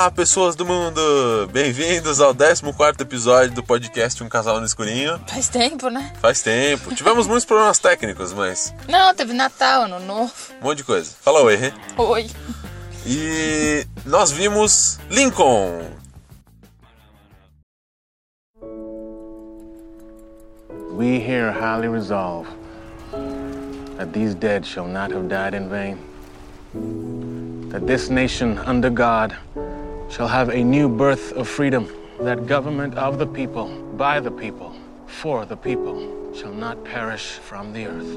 Olá, pessoas do mundo! Bem-vindos ao 14º episódio do podcast Um Casal no Escurinho. Faz tempo, né? Faz tempo. Tivemos muitos problemas técnicos, mas... Não, teve Natal, Ano Novo. Um monte de coisa. Fala oi, hein? Oi. E nós vimos Lincoln. We here highly resolve that these dead shall not have died in vain. That this nation under God shall have a new birth of freedom. That government of the people, by the people, for the people, shall not perish from the earth.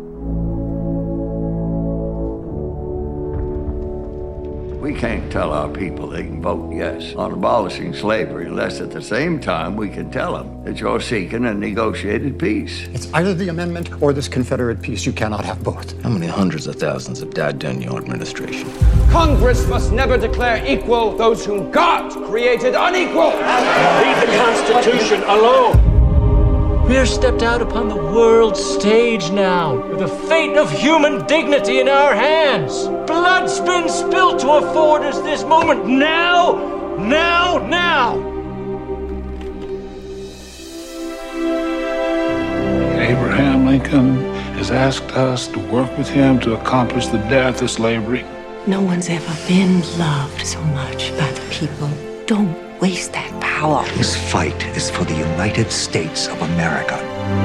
We can't tell our people they can vote yes on abolishing slavery unless at the same time we can tell them that you're seeking a negotiated peace. It's either the amendment or this Confederate peace. You cannot have both. How many hundreds of thousands have died during your administration? Congress must never declare equal those whom God created unequal. Leave the Constitution alone. We are stepped out upon the world stage now, with the fate of human dignity in our hands. Blood's been spilled to afford us this moment. Now! Abraham Lincoln has asked us to work with him to accomplish the death of slavery. No one's ever been loved so much by the people. Don't waste that power. This fight is for the United States of America.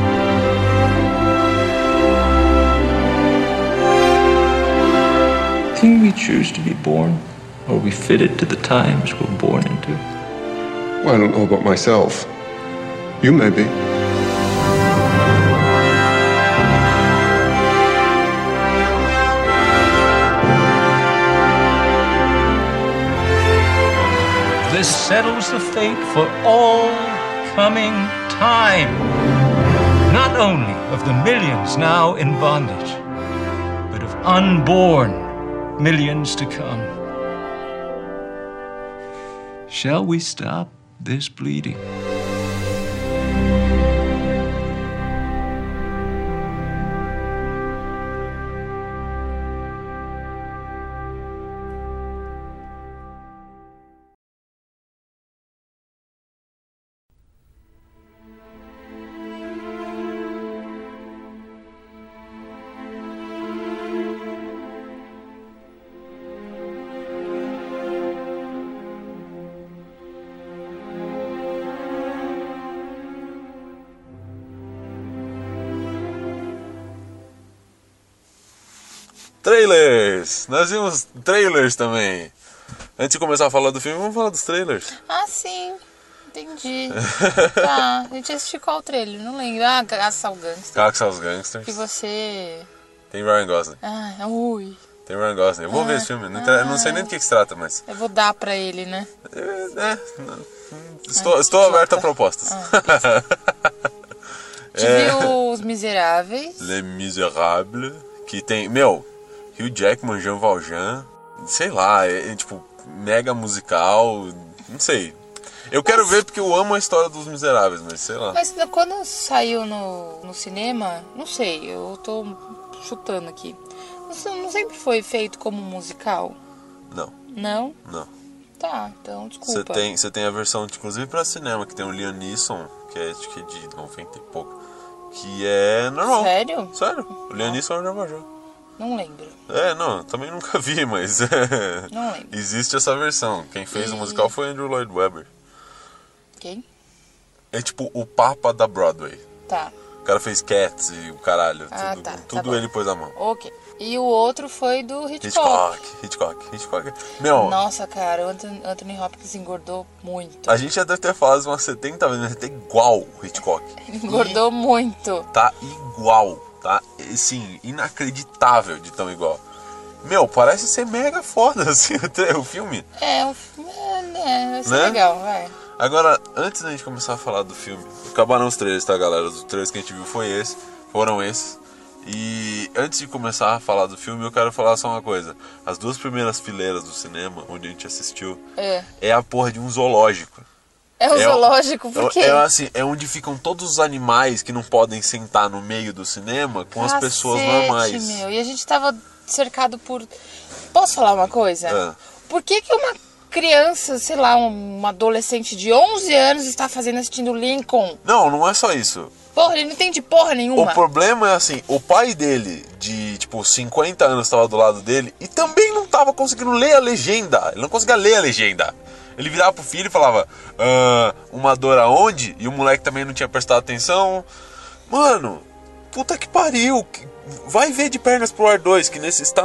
Can we choose to be born, or are we fitted to the times we're born into? Well, I don't know about myself. You may be. This settles the fate for all coming time. Not only of the millions now in bondage, but of unborn millions to come. Shall we stop this bleeding? Trailers! Nós vimos trailers também. Antes de começar a falar do filme, vamos falar dos trailers. Ah, sim. Entendi. Tá, a gente assistiu qual trailer? Não lembro. Ah, Caça aos Gangsters. Caça aos Gangsters. Que você... Tem Ryan Gosling. Ah, ui. Tem Ryan Gosling. Eu vou ver esse filme. Não sei nem do que se trata, mas... Eu vou dar pra ele, né? Estou aberto a propostas. Viu Os Miseráveis? Les Miserables. Que tem... Hugh Jackman, Jean Valjean, sei lá, é tipo mega musical, não sei. Eu quero ver porque eu amo a história dos Miseráveis, mas sei lá. Mas quando saiu no cinema, não sei, eu tô chutando aqui. Não sempre foi feito como musical? Não. Não? Não. Tá, então desculpa. Você tem a versão, inclusive pra cinema, que tem o Liam Neeson, que é acho que de 90 e pouco, que é normal. Sério? Sério, o Liam Neeson é o Jean Valjean. Não lembro. Não, também nunca vi, mas não lembro. Existe essa versão. Quem fez o musical foi Andrew Lloyd Webber. Quem? É tipo o Papa da Broadway. Tá. O cara fez Cats e o caralho. Tudo tá ele pôs a mão. Ok. E o outro foi do Hitchcock. Hitchcock. Nossa, cara, o Anthony Hopkins engordou muito. A gente já deve ter falado umas 70 vezes, mas ele tá igual o Hitchcock. Ele engordou muito. Tá igual. Tá, assim, inacreditável de tão igual. Parece ser mega foda, assim, o filme. O filme vai ser legal, vai. Agora, antes da gente começar a falar do filme, acabaram os trailers, tá, galera? Os trailers que a gente viu foram esses. E antes de começar a falar do filme, eu quero falar só uma coisa. As duas primeiras fileiras do cinema, onde a gente assistiu, é a porra de um zoológico. É um zoológico, por quê? É onde ficam todos os animais que não podem sentar no meio do cinema com as pessoas normais. Meu. E a gente tava cercado por... Posso falar uma coisa? Por que uma criança, sei lá, uma adolescente de 11 anos está assistindo Lincoln. Não é só isso. Porra, ele não entende porra nenhuma. O problema é assim, o pai dele, de tipo 50 anos, estava do lado dele e também não estava conseguindo ler a legenda. Ele não conseguia ler a legenda. Ele virava pro filho e falava, uma dor aonde? E o moleque também não tinha prestado atenção. Mano, puta que pariu. Vai ver De Pernas pro Ar 2, que está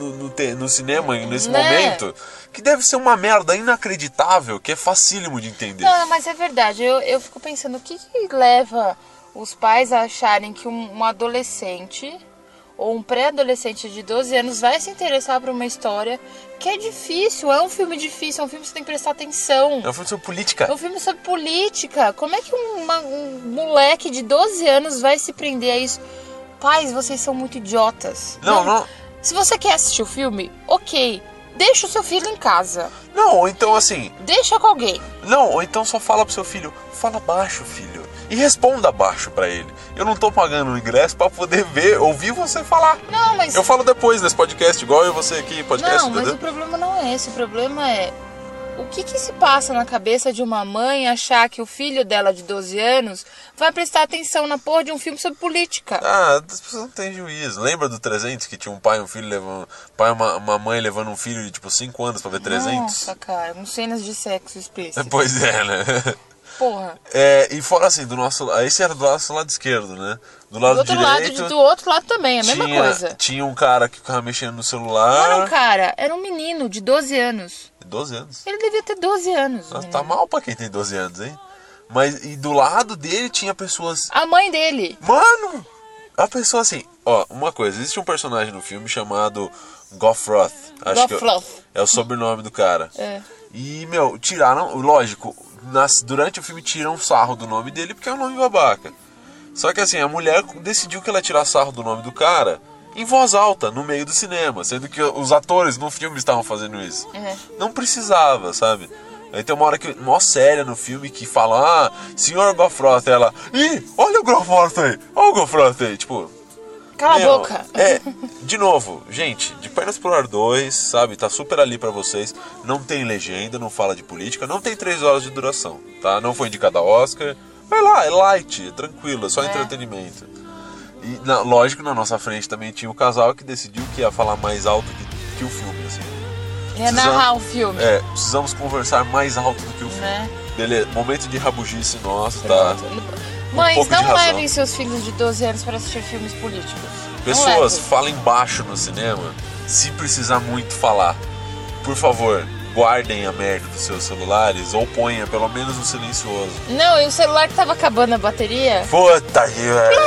no cinema nesse momento, que deve ser uma merda inacreditável, que é facílimo de entender. Não, mas é verdade. Eu fico pensando, o que leva os pais a acharem que um adolescente ou um pré-adolescente de 12 anos vai se interessar por uma história que é difícil, é um filme difícil, é um filme que você tem que prestar atenção. É um filme sobre política. É um filme sobre política. Como é que um moleque de 12 anos vai se prender a isso? Pais, vocês são muito idiotas. Não. Se você quer assistir o filme, ok, deixa o seu filho em casa. Não, ou então assim... Deixa com alguém. Não, ou então só fala pro seu filho, fala baixo, filho. E responda baixo pra ele. Eu não tô pagando o ingresso pra poder ouvir você falar. Não, mas... Eu falo depois nesse podcast, igual eu você aqui, podcast. Não, mas o problema não é esse. O problema é... O que se passa na cabeça de uma mãe achar que o filho dela de 12 anos vai prestar atenção na porra de um filme sobre política? Ah, as pessoas não têm juízo. Lembra do 300 que tinha um pai e um filho levando... uma mãe levando um filho de tipo 5 anos pra ver 300? Nossa, cara, com cenas de sexo explícito. Pois é, né? Porra. E fora assim, do nosso... Esse era do nosso lado esquerdo, né? Do lado direito... Do outro lado também, a mesma coisa. Tinha um cara que ficava mexendo no celular... Não era um cara, era um menino de 12 anos. 12 anos? Ele devia ter 12 anos. Nossa, tá mal pra quem tem 12 anos, hein? Mas, e do lado dele tinha pessoas... A mãe dele. Mano! A pessoa assim... Ó, uma coisa, existe um personagem no filme chamado Goffroth. Acho que é o sobrenome do cara. É. E, tiraram... Lógico, durante o filme tiram sarro do nome dele porque é um nome babaca. Só que assim, a mulher decidiu que ela ia tirar sarro do nome do cara em voz alta, no meio do cinema. Sendo que os atores no filme estavam fazendo isso. Não precisava, sabe? Aí tem uma hora que mó séria no filme que fala, senhor Goffroth, ela, olha o Goffroth aí, olha o Goffroth aí, tipo... Cala a boca. De novo, gente, De Pernas pro Ar 2, sabe, tá super ali pra vocês, não tem legenda, não fala de política, não tem 3 horas de duração, tá? Não foi indicado a Oscar, vai lá, é light, é tranquilo, é só entretenimento. E, lógico, na nossa frente também tinha o casal que decidiu que ia falar mais alto que o filme, assim. Ia narrar o filme. Precisamos conversar mais alto do que o filme. Beleza, momento de rabugice nosso, tá? Mães, não levem seus filhos de 12 anos para assistir filmes políticos. Pessoas, falem baixo no cinema, se precisar muito falar. Por favor, guardem a merda dos seus celulares ou ponha pelo menos no silencioso. Não, e o celular que tava acabando a bateria? Puta que...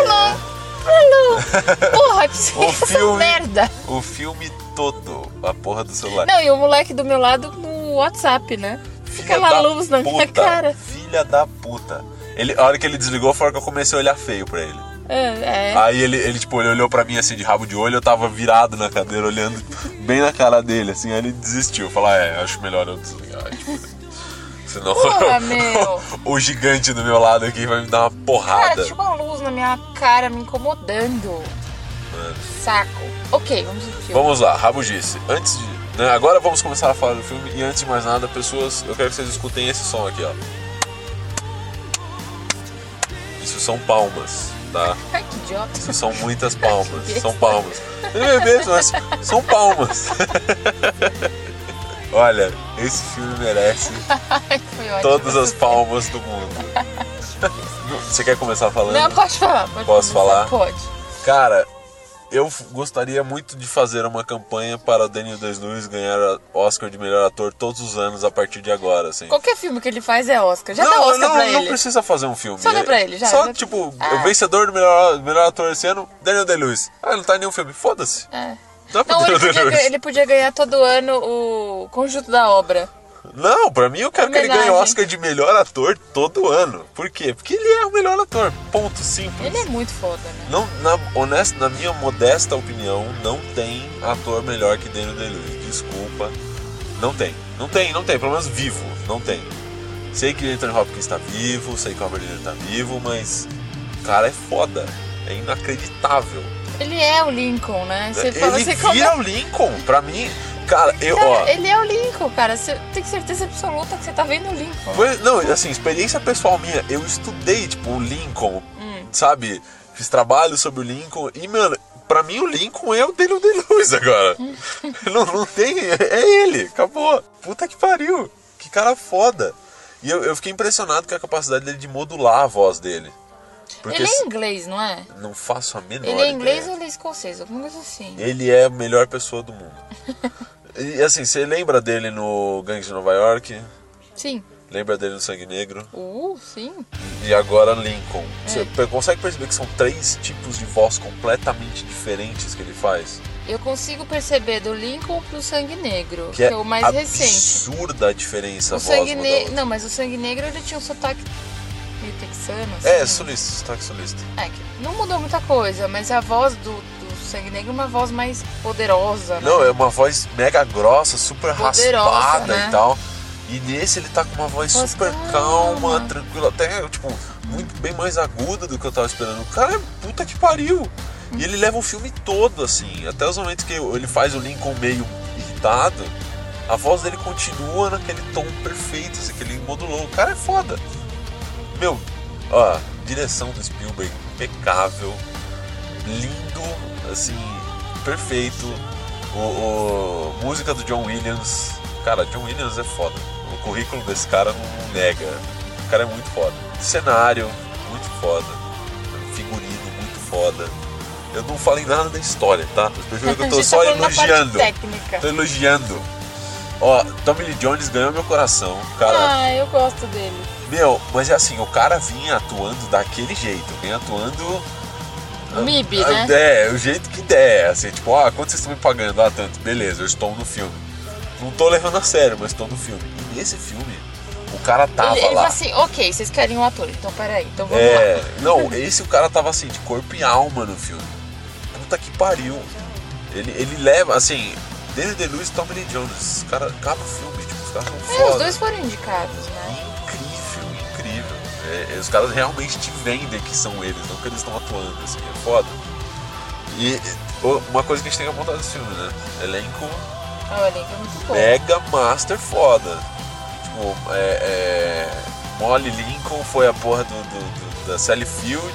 Porra, que essa merda. O filme todo, a porra do celular. Não, e o moleque do meu lado no WhatsApp, né? Fica lá luz na minha cara. Filha da puta. A hora que ele desligou foi a hora que eu comecei a olhar feio pra ele. Aí ele tipo, ele olhou pra mim assim de rabo de olho, eu tava virado na cadeira olhando bem na cara dele, assim, aí ele desistiu. Falou, acho melhor eu desligar. Tipo, senão o gigante do meu lado aqui vai me dar uma porrada. Cara, tinha uma luz na minha cara me incomodando. Saco. Ok, vamos pro filme. Vamos lá, rabugice. Antes de... Né, agora vamos começar a falar do filme e antes de mais nada, pessoas, eu quero que vocês escutem esse som aqui, ó. Isso são palmas, tá? Ai, que idiota. Isso são muitas palmas. São palmas. Não é mesmo, mas são palmas. Olha, esse filme merece todas as palmas do mundo. Você quer começar falando? Não, pode falar. Posso falar? Pode. Cara, eu gostaria muito de fazer uma campanha para o Daniel Day-Lewis ganhar Oscar de melhor ator todos os anos a partir de agora, assim. Qualquer filme que ele faz é Oscar. Já dá Oscar pra ele. Não precisa fazer um filme. Só dá pra ele, já. Só, tipo, o vencedor do melhor ator esse ano, Daniel Day-Lewis. Não tá em nenhum filme. Foda-se. Não, ele podia ganhar todo ano o conjunto da obra. Não, pra mim eu quero que ele ganhe Oscar de melhor ator todo ano. Por quê? Porque ele é o melhor ator. Ponto, simples. Ele é muito foda, né? Não, na minha modesta opinião, não tem ator melhor que Daniel Day-Lewis. Desculpa. Não tem. Pelo menos vivo. Não tem. Sei que Anthony Hopkins tá vivo, sei que o Robert De Niro tá vivo, mas o cara é foda. É inacreditável. Ele é o Lincoln, né? Ele vira o Lincoln. Pra mim, Cara, ele é o Lincoln, cara. Você tem certeza absoluta que você tá vendo o Lincoln. Não, assim, experiência pessoal minha. Eu estudei, tipo, o Lincoln, sabe? Fiz trabalho sobre o Lincoln. E, mano, pra mim o Lincoln é o Daniel Day-Lewis agora. não tem... É ele, acabou. Puta que pariu. Que cara foda. E eu fiquei impressionado com a capacidade dele de modular a voz dele. Porque ele é inglês, não é? Não faço a menor ideia. Ele é inglês ideia. ou ele é escocês? Alguma coisa assim. Ele é a melhor pessoa do mundo. E assim, você lembra dele no Gangue de Nova York? Sim. Lembra dele no Sangue Negro? Sim. E agora Lincoln. Você consegue perceber que são 3 tipos de voz completamente diferentes que ele faz? Eu consigo perceber do Lincoln pro Sangue Negro, que é o mais recente. Absurda a diferença o Sangue Negro. Não, mas o Sangue Negro ele tinha um sotaque meio texano. Assim. Sulista, sotaque sulista. Não mudou muita coisa, mas a voz do Sangue Negro é uma voz mais poderosa. Não, é uma voz mega grossa, super poderosa, raspada, né? E tal. E nesse ele tá com uma voz super calma, tranquila, até tipo, bem mais aguda do que eu tava esperando. O cara é puta que pariu. E ele leva o filme todo, assim, até os momentos que ele faz o Lincoln meio irritado, a voz dele continua naquele tom perfeito, assim, que ele modulou. O cara é foda. Meu, ó, direção do Spielberg impecável, lindo, assim, perfeito. Música do John Williams, cara, John Williams é foda. O currículo desse cara não nega. O cara é muito foda. Cenário, muito foda. Figurino, muito foda. Eu não falei nada da história, tá? Vocês percebem que eu tô só elogiando. Tô elogiando. Ó, Tommy Lee Jones ganhou meu coração, cara. Eu gosto dele. Meu, mas é assim, o cara vinha atuando daquele jeito. Vinha atuando... MIB, né? É, o jeito que der. Assim, tipo, quanto vocês estão me pagando? Tanto. Beleza, eu estou no filme. Não tô levando a sério, mas estou no filme. E nesse filme, o cara tava ele lá. Assim, ok, vocês querem um ator, então peraí, então vamos lá. Não, o cara tava assim, de corpo e alma no filme. Puta que pariu. Ele leva, assim, Daniel Day-Lewis e Tommy Lee Jones. Os caras acabam o filme, tipo, os caras são foda. Os dois foram indicados, né? Incrível. Os caras realmente te vendem que são eles, não que eles estão atuando, assim, é foda. E uma coisa que a gente tem que apontar desse filme, né? Elenco. O elenco é muito bom. Mega master foda. Tipo, Molly Lincoln foi a porra da Sally Field.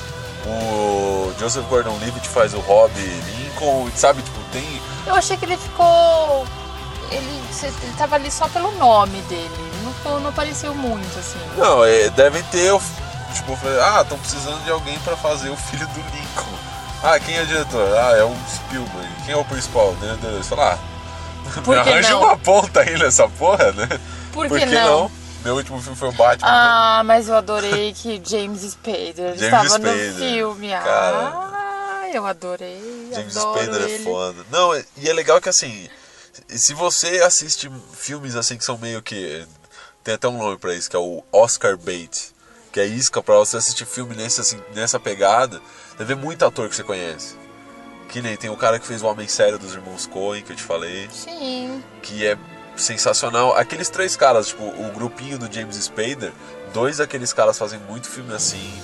O Joseph Gordon-Levitt faz o Rob Lincoln, sabe? Tipo, tem... Eu achei que ele ficou... Ele tava ali só pelo nome dele. Não apareceu muito, assim. Não, devem ter... Tipo, estão precisando de alguém pra fazer o filho do Lincoln. Quem é o diretor? É o Spielberg. Quem é o principal? Deus. Fala, me arranja uma ponta aí nessa porra, né? Por que não? Meu último filme foi o Batman. Mas eu adorei que James Spader estava no filme. Cara, eu adorei. James Spader é foda. Não, e é legal que assim, se você assiste filmes assim que são meio que... Tem até um nome pra isso, que é o Oscar bait. Que é isca pra você assistir filme nessa pegada. Você vê muito ator que você conhece. Que nem tem o cara que fez o Homem Sério dos Irmãos Coen, que eu te falei. Sim. Que é sensacional. Aqueles 3 caras, tipo, o grupinho do James Spader, 2 daqueles caras fazem muito filme assim.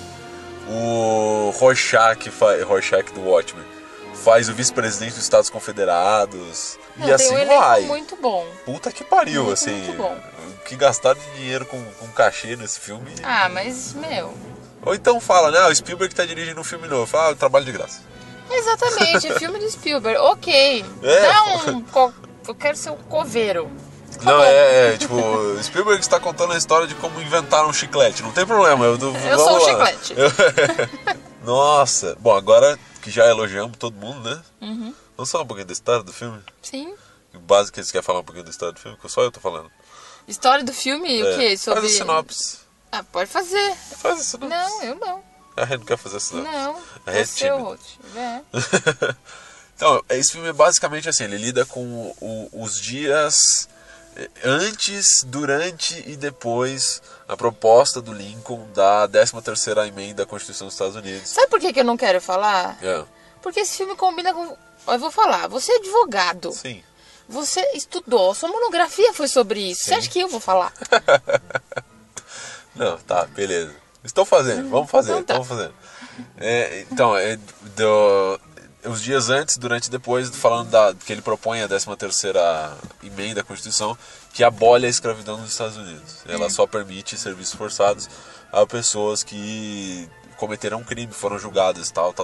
O Rorschach do Watchmen faz o vice-presidente dos Estados Confederados. Não, e assim vai. Muito bom. Puta que pariu, muito, assim. Muito bom. Que gastaram de dinheiro com cachê nesse filme. Mas, meu... Ou então fala, né? O Spielberg tá dirigindo um filme novo. Fala, trabalho de graça. Exatamente, filme do Spielberg. Ok. Eu quero ser um coveiro. Não, tipo, Spielberg está contando a história de como inventaram um chiclete. Não tem problema. Eu sou um chiclete. Nossa. Bom, agora que já elogiamos todo mundo, né? Uhum. Vamos falar um pouquinho da história do filme? Sim. Básico, vocês querem falar um pouquinho da história do filme? Que só eu tô falando. História do filme? O quê? Faz a sinopse. Pode fazer. Faz a sinopse. Não, eu não. A gente não quer fazer a sinopse. Não, você é o Então, esse filme é basicamente assim, ele lida com os dias antes, durante e depois a proposta do Lincoln da 13ª emenda da Constituição dos Estados Unidos. Sabe por que eu não quero falar? É. Porque esse filme combina com... Eu vou falar, você é advogado. Sim. Você estudou, sua monografia foi sobre isso. Sim. Você acha que eu vou falar? Não, tá, beleza. Estou fazendo, vamos fazer, então tá. vamos fazer. Então, os dias antes, durante e depois, falando que ele propõe a 13ª emenda à Constituição, que abole a escravidão nos Estados Unidos. Ela só permite serviços forçados a pessoas que cometeram um crime, foram julgadas, tal.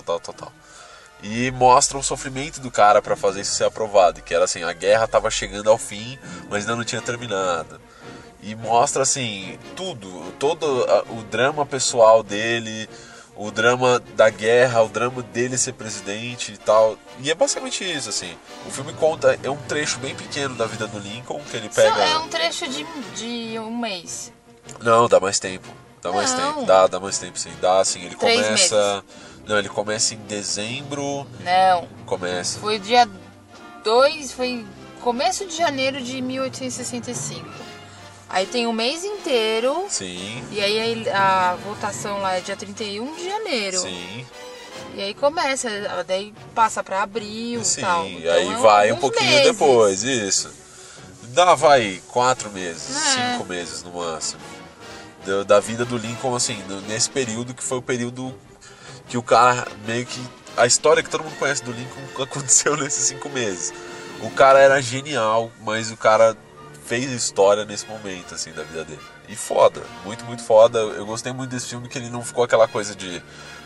E mostra o sofrimento do cara para fazer isso ser aprovado, que era assim, a guerra estava chegando ao fim, mas ainda não tinha terminado. E mostra assim, todo o drama pessoal dele, o drama da guerra, o drama dele ser presidente e tal. E é basicamente isso, assim. O filme conta, é um trecho bem pequeno da vida do Lincoln, que ele pega... Só é um trecho de um mês. Não, dá mais tempo. Dá mais tempo. Dá mais tempo, sim. Dá, assim, ele 3 começa... meses. Não, ele começa em dezembro... Não. Começa. Foi dia 2, foi começo de janeiro de 1865. Aí tem um mês inteiro. Sim. E aí a votação lá é dia 31 de janeiro. Sim. E aí começa, daí passa pra abril e tal. Sim, Então aí vai um pouquinho meses. depois, isso. Vai 4 meses, 5 meses no máximo. Da vida do Lincoln, assim, nesse período que foi o período que o cara meio que... A história que todo mundo conhece do Lincoln aconteceu nesses 5 meses. O cara era genial, mas o cara fez história nesse momento, assim, da vida dele. E foda, muito, muito foda. Eu gostei muito desse filme, que ele não ficou aquela coisa de...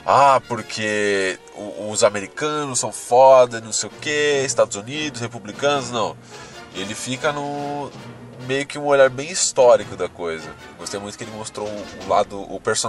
porque os americanos são foda, não sei o que, Estados Unidos, republicanos, não. Ele fica no... meio que um olhar bem histórico da coisa. Gostei muito que ele mostrou o lado,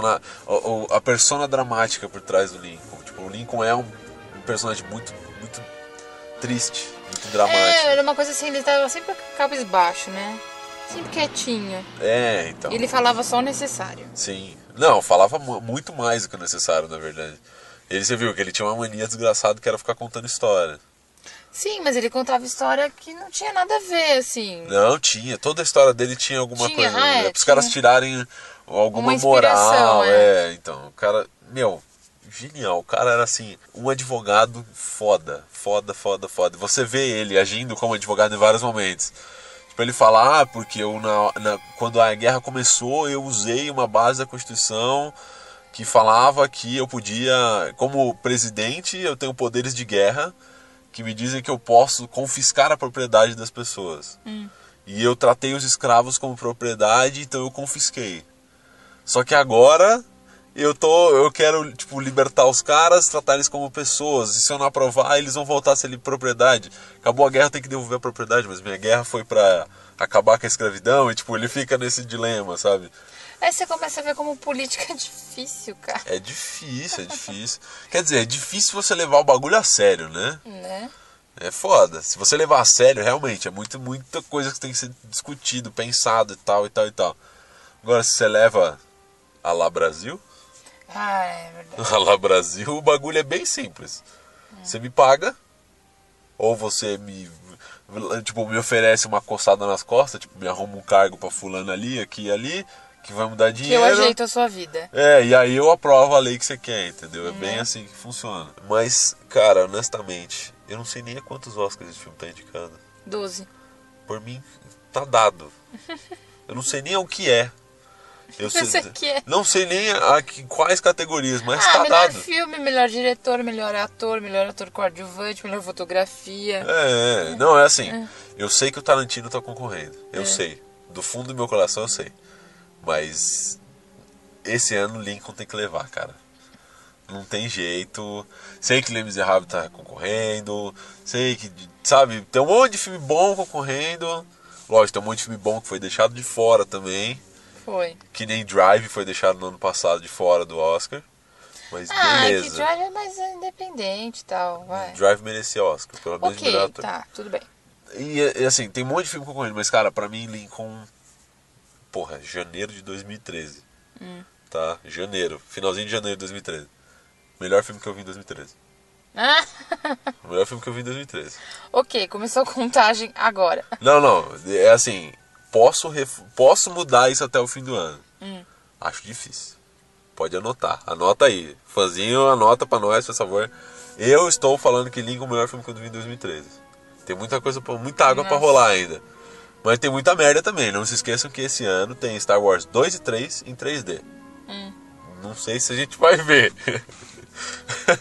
a persona dramática por trás do Lincoln. Tipo, o Lincoln é um personagem muito, muito triste, muito dramático. Era uma coisa assim, ele tava sempre cabisbaixo, né? Sempre quietinho. Então. Ele falava só o necessário. Sim. Não, falava muito mais do que o necessário, na verdade. Você viu que ele tinha uma mania desgraçada que era ficar contando história. Sim, mas ele contava história que não tinha nada a ver, assim. Não, tinha. Toda a história dele tinha alguma coisa. Para os caras tirarem alguma uma moral. Então, o cara... genial. O cara era, assim, um advogado foda. Você vê ele agindo como advogado em vários momentos. Tipo, ele fala, porque quando a guerra começou, eu usei uma base da Constituição que falava que eu podia, como presidente, eu tenho poderes de guerra, que me dizem que eu posso confiscar a propriedade das pessoas. E eu tratei os escravos como propriedade, então eu confisquei. Só que agora eu quero, tipo, libertar os caras, tratar eles como pessoas. E se eu não aprovar, eles vão voltar a ser propriedade. Acabou a guerra, tem que devolver a propriedade, mas minha guerra foi pra acabar com a escravidão. E, tipo, ele fica nesse dilema, sabe? Aí você começa a ver como política é difícil, cara. É difícil. Quer dizer, é difícil você levar o bagulho a sério, né? É foda. Se você levar a sério, realmente, é muita coisa que tem que ser discutido, pensado e tal. Agora, se você leva a lá Brasil... é verdade. A lá Brasil, o bagulho é bem simples. Você me paga, ou você me oferece uma coçada nas costas, tipo, me arruma um cargo pra fulano ali, aqui e ali, que vai me dar dinheiro. Que eu ajeito a sua vida. E aí eu aprovo a lei que você quer, entendeu? É bem assim que funciona. Mas, cara, honestamente, eu não sei nem a quantos Oscars esse filme tá indicado. 12. Por mim, tá dado. Eu não sei nem o que é. Não sei nem quais categorias, mas tá melhor dado. Filme, melhor diretor, melhor ator coadjuvante, melhor fotografia. Não, é assim. Eu sei que o Tarantino tá concorrendo. Eu sei. Do fundo do meu coração eu sei. Mas esse ano o Lincoln tem que levar, cara. Não tem jeito. Sei que Les Misérables tá concorrendo. Sei que, sabe, tem um monte de filme bom concorrendo. Lógico, tem um monte de filme bom que foi deixado de fora também. Foi. Que nem Drive foi deixado no ano passado de fora do Oscar. Mas beleza. Que Drive é mais independente e tal, vai. Drive merecia Oscar, pelo menos melhor ator. Tá, tudo bem. E assim, tem um monte de filme concorrendo, mas cara, pra mim Lincoln... janeiro de 2013. Tá? Finalzinho de janeiro de 2013. Melhor filme que eu vi em 2013. O melhor filme que eu vi em 2013. Ok, começou a contagem agora. Não, é assim... Posso mudar isso até o fim do ano. Acho difícil. Pode anotar. Anota aí. Fãzinho, anota pra nós, por favor. Eu estou falando que Lincoln é o melhor filme que eu vi em 2013. Tem muita água pra rolar ainda. Mas tem muita merda também. Não se esqueçam que esse ano tem Star Wars 2 e 3 em 3D. Não sei se a gente vai ver.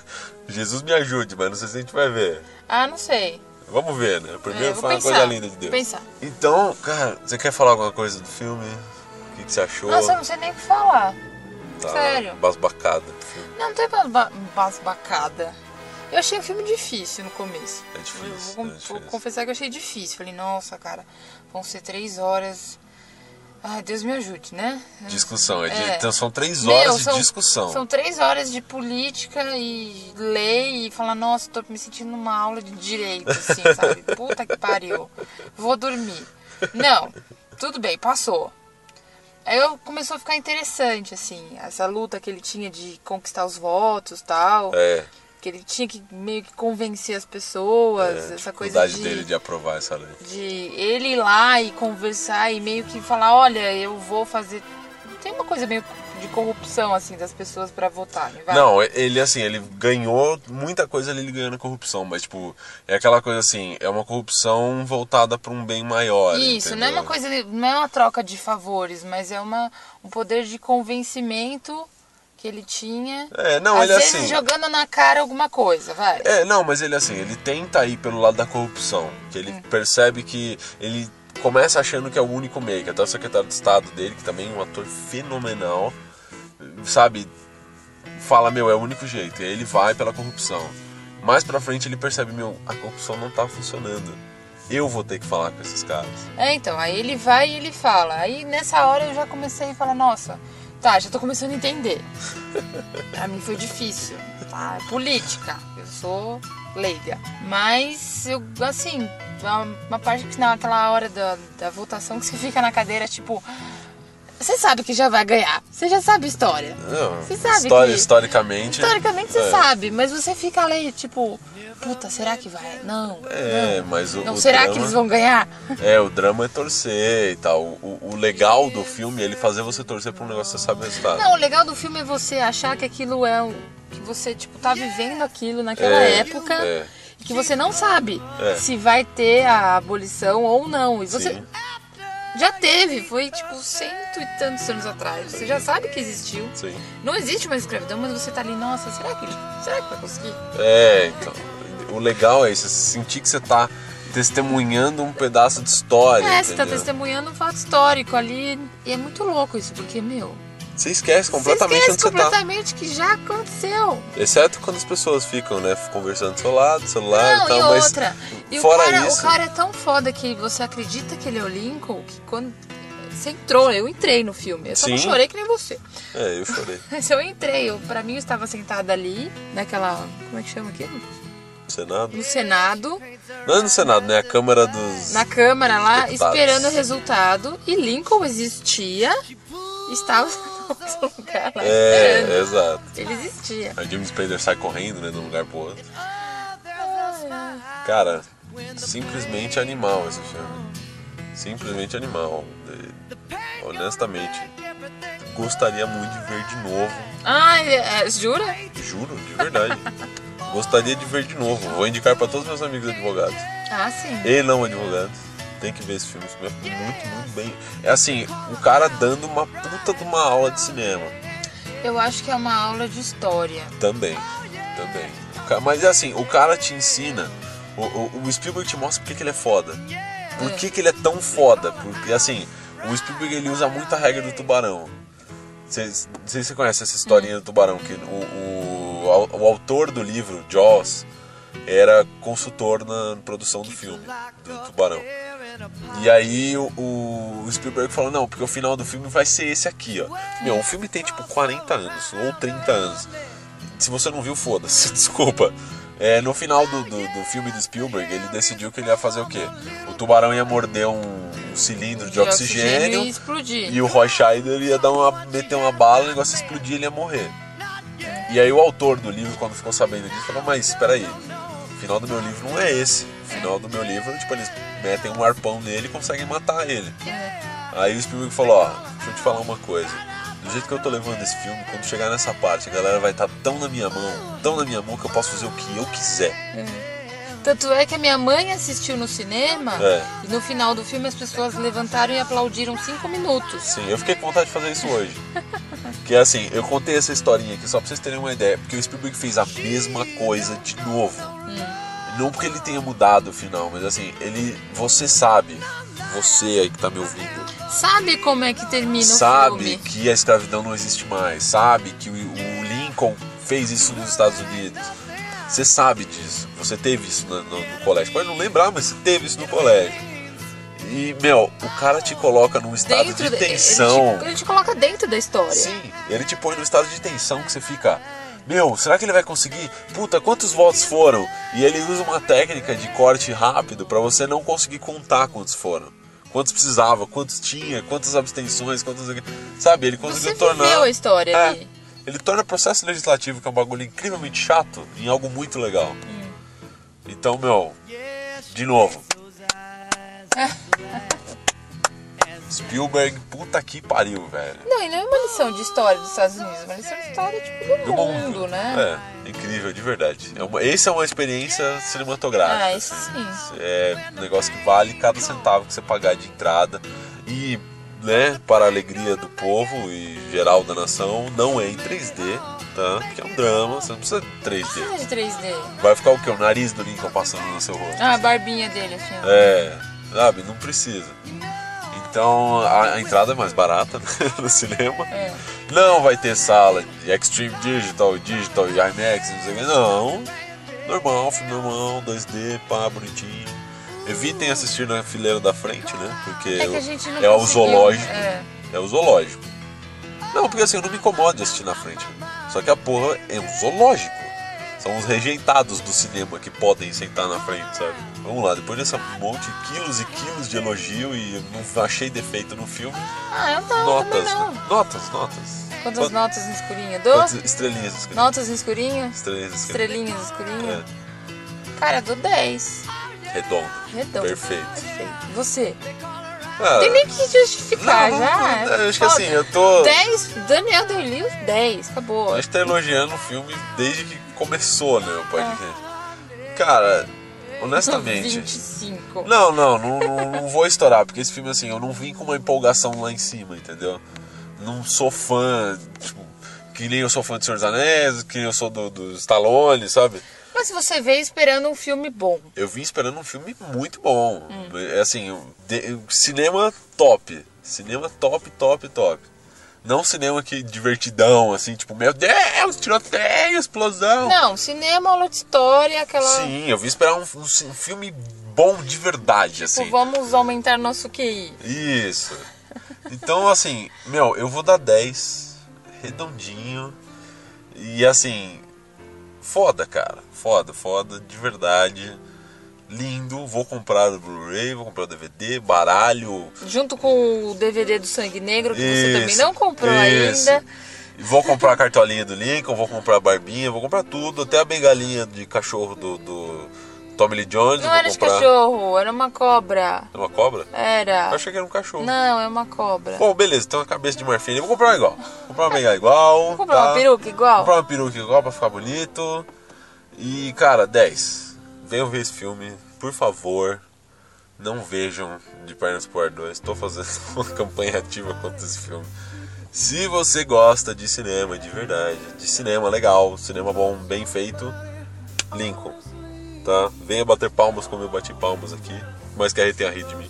Jesus me ajude, mas não sei se a gente vai ver. Ah, não sei. Vamos ver, né? Primeiro foi uma pensar, coisa linda de Deus. Vou pensar. Então, cara, você quer falar alguma coisa do filme? O que você achou? Nossa, eu não sei nem o que falar. Tá Sério. basbacada do filme. Não tem basbacada. Eu achei o filme difícil no começo. É difícil. Vou confessar que eu achei difícil. Falei, nossa, cara, vão ser 3 horas. Ai, Deus me ajude, né? Discussão. Então são 3 horas de discussão. São 3 horas de política e lei e falar, nossa, tô me sentindo numa aula de direito, assim, sabe? Puta que pariu. Vou dormir. Não, tudo bem, passou. Aí começou a ficar interessante, assim, essa luta que ele tinha de conquistar os votos e tal. Que ele tinha que meio que convencer as pessoas, essa coisa dele de aprovar essa lei. De ele ir lá e conversar e meio que falar, olha, eu vou fazer... Tem uma coisa meio de corrupção, assim, das pessoas pra votarem. Não, ele, assim, ele ganhou muita coisa, ele ganhou na corrupção, mas, tipo, é aquela coisa assim, é uma corrupção voltada pra um bem maior. Isso, entendeu? não é uma coisa, não é uma troca de favores, mas é um poder de convencimento que ele tinha, às vezes assim, jogando na cara alguma coisa, vai. Não, mas ele assim, ele tenta ir pelo lado da corrupção, que ele percebe que ele começa achando que é o único meio, que até o secretário de Estado dele, que também é um ator fenomenal, sabe, fala, é o único jeito, e aí ele vai pela corrupção. Mais pra frente ele percebe, a corrupção não tá funcionando. Eu vou ter que falar com esses caras. Então, aí ele vai e ele fala. Aí nessa hora eu já comecei a falar, nossa, tá, já tô começando a entender. Pra mim foi difícil, tá? Política, eu sou leiga. Mas, eu, assim, uma parte que naquela hora da votação que você fica na cadeira, tipo... Você sabe que já vai ganhar, você já sabe a história. Não, você sabe historicamente você sabe, mas você fica ali, tipo... Puta, será que vai? Não. Mas não, será drama, que eles vão ganhar? O drama é torcer e tal. O legal do filme é ele fazer você torcer pra um negócio que você sabe o resultado. Não, o legal do filme é você achar que aquilo é que você, tipo, tá vivendo aquilo naquela época e que você não sabe se vai ter a abolição ou não. E você já teve, foi tipo 100 e tantos anos atrás. Você já sabe que existiu. Sim. Não existe mais escravidão, mas você tá ali, nossa, será que vai conseguir? Então. O legal é isso, sentir que você tá testemunhando um pedaço de história. Você tá testemunhando um fato histórico ali. E é muito louco isso, porque, você esquece completamente onde você tá. Completamente que já aconteceu. Exceto quando as pessoas ficam, conversando do seu lado, celular e tal, mas outra. E fora isso... o cara é tão foda que você acredita que ele é o Lincoln, que quando você entrou, eu entrei no filme. Eu só não chorei que nem você. Eu chorei. Mas eu entrei, pra mim eu estava sentada ali, naquela, como é que chama aquilo? Senado? No Senado. Não é no Senado, né? A Câmara dos... Na Câmara lá, deputados. Esperando o resultado. E Lincoln existia. Estava no lugar lá esperando. Exato. Ele existia. A James Spader sai correndo, de um lugar pro outro. Cara, simplesmente animal esse filme. Simplesmente animal. Honestamente, gostaria muito de ver de novo. Jura? Juro, de verdade. Gostaria de ver de novo. Vou indicar para todos os meus amigos advogados. Sim. E não advogados. Tem que ver esse filme. Esse filme é muito, muito bem. É assim, o cara dando uma puta de uma aula de cinema. Eu acho que é uma aula de história. Também. Mas é assim, o cara te ensina. O Spielberg te mostra porque que ele é foda. Por que ele é tão foda? Porque assim, o Spielberg ele usa muito a regra do tubarão. Não sei se você conhece essa historinha do tubarão, que o autor do livro, Jaws, era consultor na produção do filme, do tubarão. E aí o Spielberg falou, não, porque o final do filme vai ser esse aqui, ó. O filme tem tipo 40 anos, ou 30 anos. Se você não viu, foda-se, desculpa. No final do filme do Spielberg, ele decidiu que ele ia fazer o quê? O tubarão ia morder um cilindro de oxigênio e explodir. E o Roy Scheider ia meter uma bala, o negócio ia explodir e ele ia morrer. E aí o autor do livro, quando ficou sabendo disso, falou, mas espera aí, o final do meu livro não é esse. O final do meu livro, tipo, eles metem um arpão nele e conseguem matar ele. Aí o Spielberg falou, deixa eu te falar uma coisa. Do jeito que eu tô levando esse filme, quando chegar nessa parte, a galera vai estar tão na minha mão que eu posso fazer o que eu quiser. Tanto é que a minha mãe assistiu no cinema e no final do filme as pessoas levantaram e aplaudiram 5 minutos. Sim, eu fiquei com vontade de fazer isso hoje. Que assim, eu contei essa historinha aqui só pra vocês terem uma ideia, porque o Spielberg fez a mesma coisa de novo. Não porque ele tenha mudado o final, mas assim, você sabe, você aí que tá me ouvindo, sabe como é que termina o filme? Sabe que a escravidão não existe mais, sabe que o Lincoln fez isso nos Estados Unidos. Você sabe disso, você teve isso no colégio. Pode não lembrar, mas você teve isso no colégio. E, o cara te coloca num estado de tensão. Ele te coloca dentro da história. Sim, ele te põe num estado de tensão que você fica... será que ele vai conseguir? Puta, quantos votos foram? E ele usa uma técnica de corte rápido pra você não conseguir contar quantos foram. Quantos precisava, quantos tinha, quantas abstenções, quantos... Sabe, ele conseguiu tornar... Você viveu a história ali. Ele torna o processo legislativo, que é um bagulho incrivelmente chato, em algo muito legal. Então, de novo... Spielberg, puta que pariu, velho. Não, e não é uma lição de história dos Estados Unidos, é uma lição de história, tipo, do mundo, né? Incrível, de verdade. Essa é uma experiência cinematográfica. Isso sim. É um negócio que vale cada centavo que você pagar de entrada. E, para a alegria do povo e geral da nação, não é em 3D, tá? Porque é um drama, você não precisa de 3D. Não precisa de 3D. Vai ficar o quê? O nariz do Lincoln passando no seu rosto. A barbinha dele, assim. Sabe? Não precisa. Então a entrada é mais barata no cinema. Não vai ter sala de Extreme Digital e IMAX, não sei o que. Não. Normal, filme normal, 2D, bonitinho. Evitem assistir na fileira da frente, né? Porque é o zoológico. É o zoológico. Não, porque assim, eu não me incomodo de assistir na frente. Só que a porra é um zoológico. São os rejeitados do cinema que podem sentar na frente, sabe? Vamos lá, depois dessa monte de quilos e quilos de elogio e não achei defeito no filme. Eu não, também não. Notas. Quantas notas no escurinho? Quantas estrelinhas no escurinho? Notas no escurinho? Estrelinhas no escurinho? Cara, dou 10. Redondo. Perfeito. Você? Tem nem que justificar já. Eu acho que assim, eu tô... 10, Daniel Day-Lewis, 10, acabou. A gente tá elogiando o filme desde que começou, né, o podcast. Cara, honestamente... 25. Não vou estourar, porque esse filme, assim, eu não vim com uma empolgação lá em cima, entendeu? Não sou fã, tipo, que nem eu sou fã de Senhor dos Anéis, que nem eu sou do Stallone, sabe? Mas você veio esperando um filme bom. Eu vim esperando um filme muito bom. É assim, cinema top. Cinema top. Não cinema que divertidão, assim, tipo, meu Deus, tiroteio, explosão. Não, cinema, aula de história, aquela... Sim, eu vim esperar um filme bom de verdade, assim. Vamos aumentar nosso QI. Isso. Então, assim, eu vou dar 10, redondinho. E assim... Foda, cara. Foda, de verdade. Lindo. Vou comprar o Blu-ray, vou comprar o DVD, baralho. Junto com o DVD do Sangue Negro, que você também não comprou ainda. Vou comprar a cartolinha do Lincoln, vou comprar a barbinha, vou comprar tudo. Até a bengalinha de cachorro do Tommy Lee Jones. Não era de cachorro, era uma cobra. É uma cobra? Era. Eu achei que era um cachorro. Não, é uma cobra. Pô, beleza, tem uma cabeça de marfim. Vou comprar uma igual. Vou comprar uma bengala igual. Vou comprar uma peruca igual. Vou comprar uma peruca igual pra ficar bonito. E, cara, 10. Venham ver esse filme, por favor. Não vejam De Pernas pro Ar 2. Estou fazendo uma campanha ativa contra esse filme. Se você gosta de cinema de verdade, de cinema legal, cinema bom, bem feito, Lincoln, tá? Venha bater palmas como eu bati palmas aqui, mas que a gente tenha rido de mim.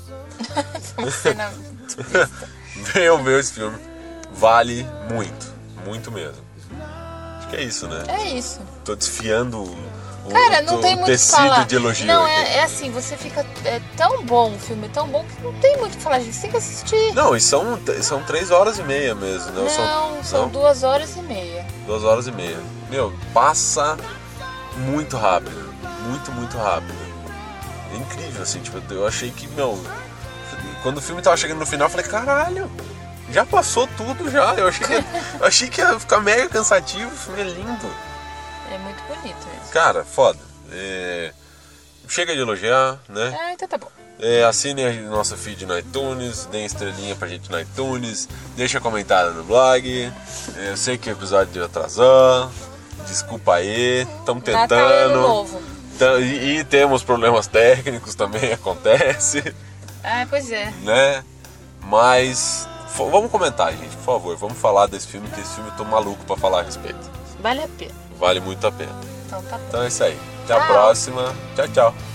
Venham ver esse filme. Vale muito mesmo. Acho que é isso, né? É isso. Tô desfiando Cara, não tem muito o que falar. De elogio. Não, é assim, você fica... É tão bom, o filme é tão bom que não tem muito o que falar, gente. Você tem que assistir. Não, e são 3 horas e meia mesmo, né? São 2 horas e meia. 2 horas e meia. Passa muito rápido. Muito rápido. É incrível, assim, tipo, eu achei que, quando o filme tava chegando no final, eu falei, caralho, já passou tudo já. Eu achei que ia ficar mega cansativo, o filme é lindo. É muito bonito mesmo. Cara, foda. Chega de elogiar, né? Então tá bom. Assinem a nossa feed no iTunes, deem estrelinha pra gente no iTunes, deixa comentário no blog. Eu sei que o episódio atrasou, desculpa aí, estamos tentando. Novo. E temos problemas técnicos também, acontece. Pois é. Né? Mas Vamos comentar, gente, por favor. Vamos falar desse filme, que esse filme eu tô maluco pra falar a respeito. Vale a pena. Vale muito a pena. Então tá bom. Então é isso aí. Até a próxima. Tchau, tchau.